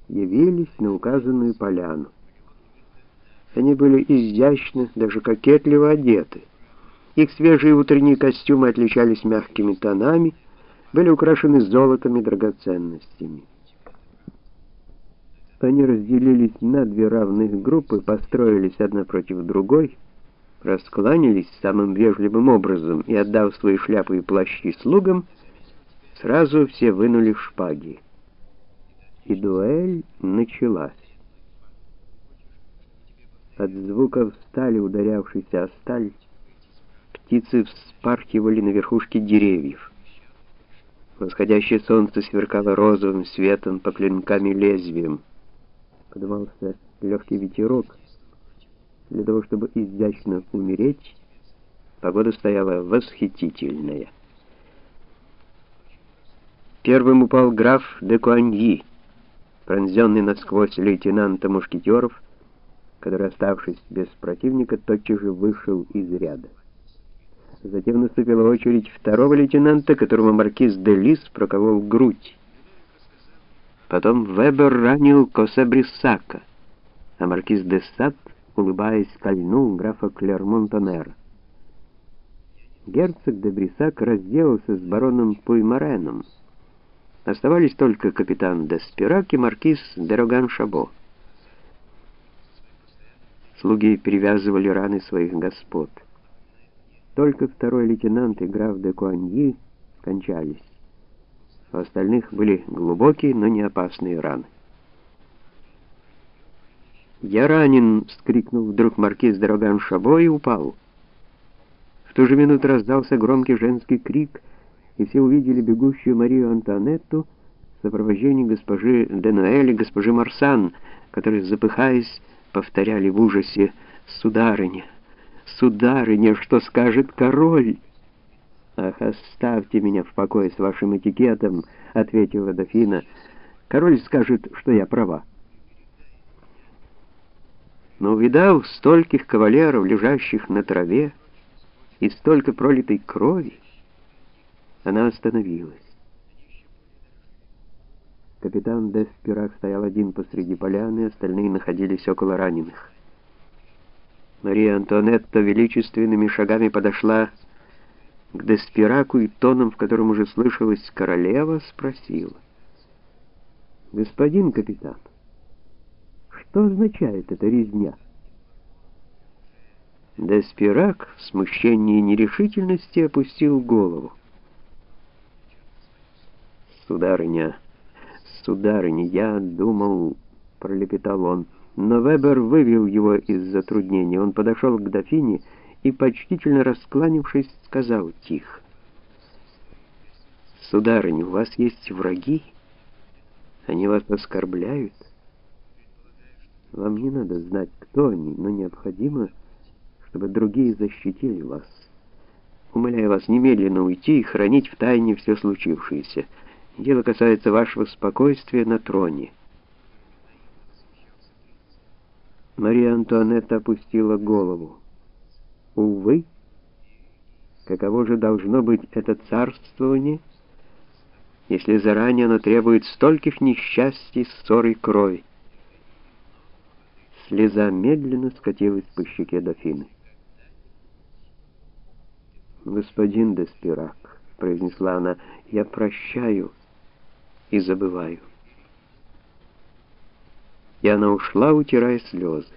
явились на указанную поляну. Они были изящно, даже кокетливо одеты. Их свежие утренние костюмы отличались мягкими тонами, были украшены золотом и драгоценностями. Они разделились на две равных группы, построились одна против другой, раскланялись самым вежливым образом и, отдав свои шляпы и плащи слугам, сразу все вынули шпаги. И дуэль началась. От звуков стали, ударявшейся о сталь, птицы вспархивали на верхушке деревьев. Восходящее солнце сверкало розовым светом по клинкам и лезвиям. Подымался легкий ветерок. Для того, чтобы изящно умереть, погода стояла восхитительная. Первым упал граф де Куаньи, пронзенный насквозь лейтенанта мушкетеров, который, оставшись без противника, тотчас же вышел из ряда. Затем наступила очередь второго лейтенанта, которому маркиз де Лис проколол грудь. Потом Вебер ранил Косе Бриссака, а маркиз де Сад, улыбаясь, кольнул графа Клермон-Тоннера. Герцог де Бриссак разделался с бароном Пуймареном. Оставались только капитан де Спирак и маркиз де Роган-Шабо. Слуги перевязывали раны своих господ. Только второй лейтенант и граф де Куаньи скончались. У остальных были глубокие, но не опасные раны. «Я ранен!» — вскрикнул вдруг маркиз де Роган-Шабо и упал. В ту же минуту раздался громкий женский крик, и все увидели бегущую Марию Антуанетту в сопровождении госпожи де Ноэль и госпожи Марсан, которые, запыхаясь, повторяли в ужасе: «Сударыня! Сударыня, что скажет король?» «Ах, оставьте меня в покое с вашим этикетом», — ответила дофина. «Король скажет, что я права». Но увидав стольких кавалеров, лежащих на траве, и столько пролитой крови, она остановилась. Капитан де Спирак стоял один посреди поляны, остальные находились около раненых. Мария Антуанетта величественными шагами подошла к де Спираку и тоном, в котором уже слышалась королева, спросила: «Господин капитан, что означает эта резня?» Де Спирак в смущении и нерешительности опустил голову. «Сударыня, сударыня, я думал...» — пролепетал он. Но Вебер вывел его из затруднения. Он подошел к дофине и, почтительно раскланившись, сказал тихо: «Сударыня, у вас есть враги? Они вас оскорбляют? Вам не надо знать, кто они, но необходимо, чтобы другие защитили вас. Умоляю вас немедленно уйти и хранить в тайне все случившееся. Дело касается вашего спокойствия на троне». Мария Антуанетта опустила голову. «Увы, каково же должно быть это царствование, если заранее оно требует стольких несчастий, ссор и крови?» Слеза медленно скатилась по щеке дофины. «Господин де Спирак», — произнесла она, — «я прощаю и забываю». И она ушла, утирая слезы.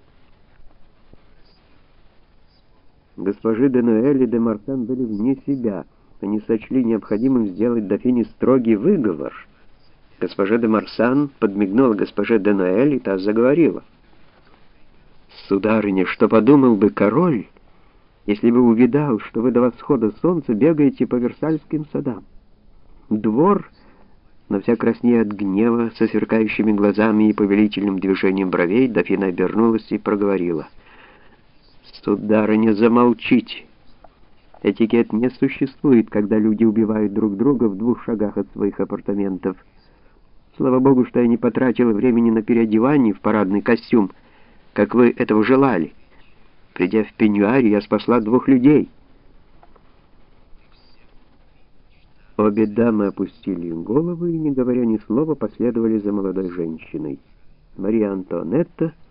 Госпожи де Ноэль и де Марсан были вне себя. Они сочли необходимым сделать дофине строгий выговор. Госпожа де Марсан подмигнула госпоже де Ноэль, и та заговорила: «Сударыня, что подумал бы король, если бы увидал, что вы до восхода солнца бегаете по Версальским садам? Двор...» Но вся краснея от гнева, со сверкающими глазами и повелительным движением бровей, дофина обернулась и проговорила: «Сударыня, замолчите! Этикет не существует, когда люди убивают друг друга в 2 шагах от своих апартаментов. Слава Богу, что я не потратила времени на переодевание в парадный костюм, как вы этого желали. Придя в пеньюаре, я спасла 2 людей». Обе дамы опустили головы и, не говоря ни слова, последовали за молодой женщиной. Мария Антуанетта